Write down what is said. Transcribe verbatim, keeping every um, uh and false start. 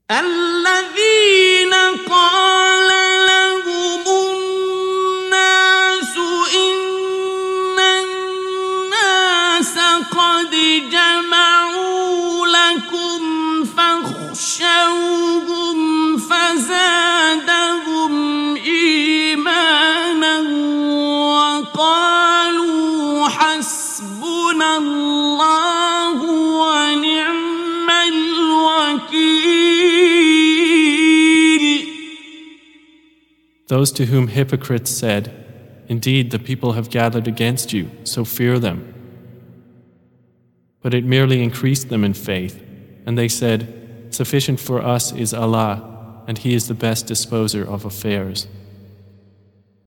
الذين قال لهم الناس إن الناس قد جمعوا لكم فاخشوهم فزادهم إيمانا وقالوا حسبنا الله ونعم الوكيل. Those to whom hypocrites said, "Indeed, the people have gathered against you, so fear them." But it merely increased them in faith, and they said, "Sufficient for us is Allah, and He is the best disposer of affairs."